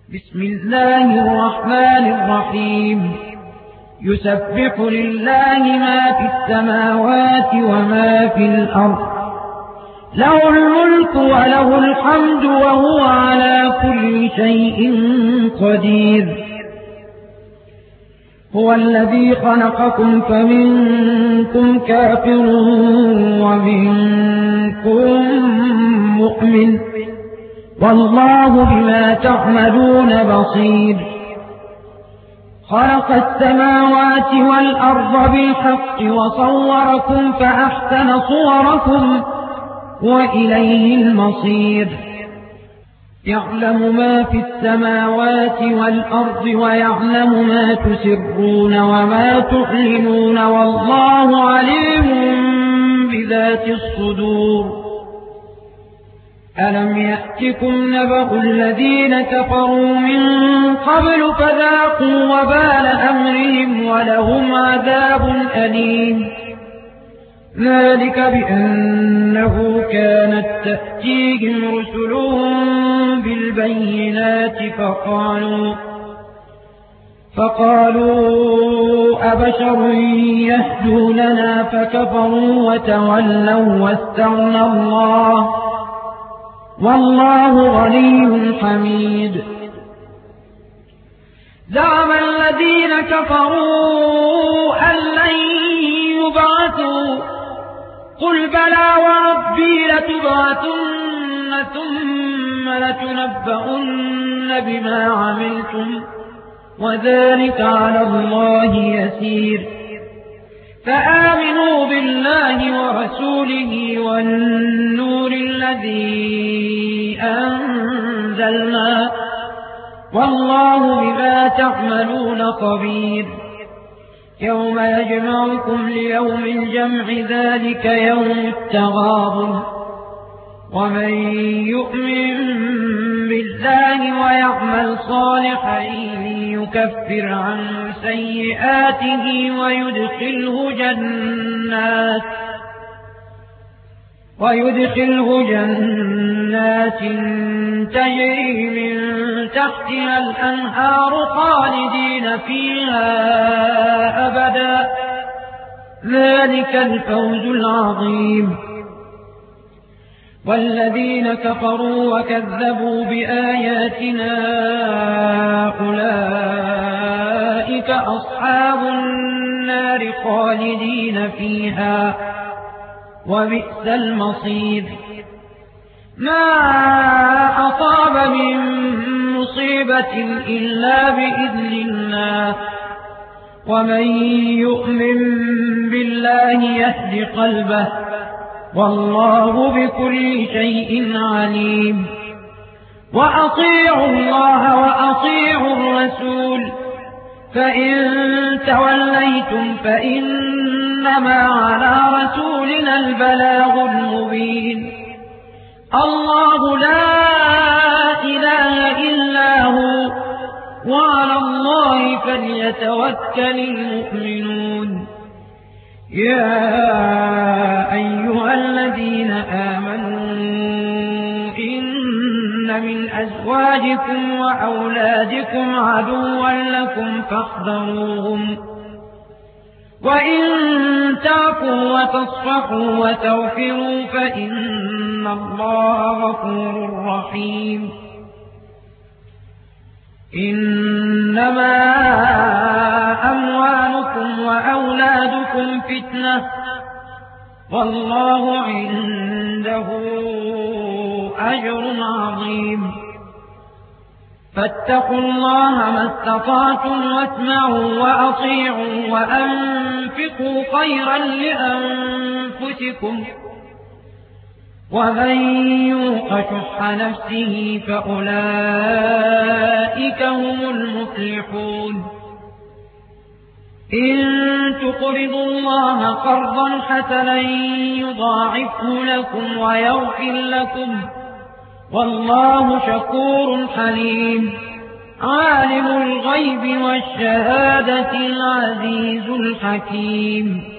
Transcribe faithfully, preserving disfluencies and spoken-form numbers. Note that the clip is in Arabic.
بسم الله الرحمن الرحيم يسبح لله ما في السماوات وما في الأرض له الملك وله الحمد وهو على كل شيء قدير هو الذي خلقكم فمنكم كافر ومنكم مؤمن والله بما تعملون بصير خلق السماوات والأرض بالحق وصوركم فأحسن صوركم وإليه المصير يعلم ما في السماوات والأرض ويعلم ما تسرون وما تعلنون والله عليم بذات الصدور ألم يأتكم نبأ الذين كفروا من قبل فذاقوا وبال أمرهم ولهم عذاب أليم ذلك بأنه كانت تأتيهم رسلهم بالبينات فقالوا فقالوا أبشر يهدوننا فكفروا وتولوا واستغنى الله والله غني حميد زعم الذين كفروا أن لن يبعثوا قل بلى وربي لتبعثن ثم لتنبؤن بما عملتم وذلك على الله يسير فآمنوا بالله ورسوله والنور الذي أنزلنا والله بما تعملون خبير يوم يجمعكم ليوم الجمع ذلك يوم التغابن ومن يؤمن بالله ويعمل صالحا يكفر عنه سيئاته ويدخله جنات ويدخله جنات تجري من تحتها الأنهار خالدين فيها أبدا ذلك الفوز العظيم والذين كفروا وكذبوا بآياتنا أولئك أصحاب النار خالدين فيها وبئس المصير ما أصاب من مصيبة إلا بإذن الله ومن يؤمن بالله يهد قلبه والله بكل شيء عليم وأطيعوا الله وأطيعوا الرسول فإن توليتم فإنما على رسولنا البلاغ المبين الله لا إله إلا هو وعلى الله فليتوكل المؤمنون يا أيها الذين آمنوا إن من أزواجكم وأولادكم عدوا لكم فاحذروهم وإن تعفوا وتصفحوا وتغفروا فإن الله غفور رحيم إنما أموالكم وأولادكم فتنة والله عنده أجر عظيم فاتقوا الله ما استطعتم واسمعوا وأطيعوا وأنفقوا خيرا لأنفسكم ومن يوق شح نفسه فأولئك هم المفلحون إن تقرضوا الله قرضا حسنا يضاعفه لكم ويغفر لكم والله شكور حليم عالم الغيب والشهادة العزيز الحكيم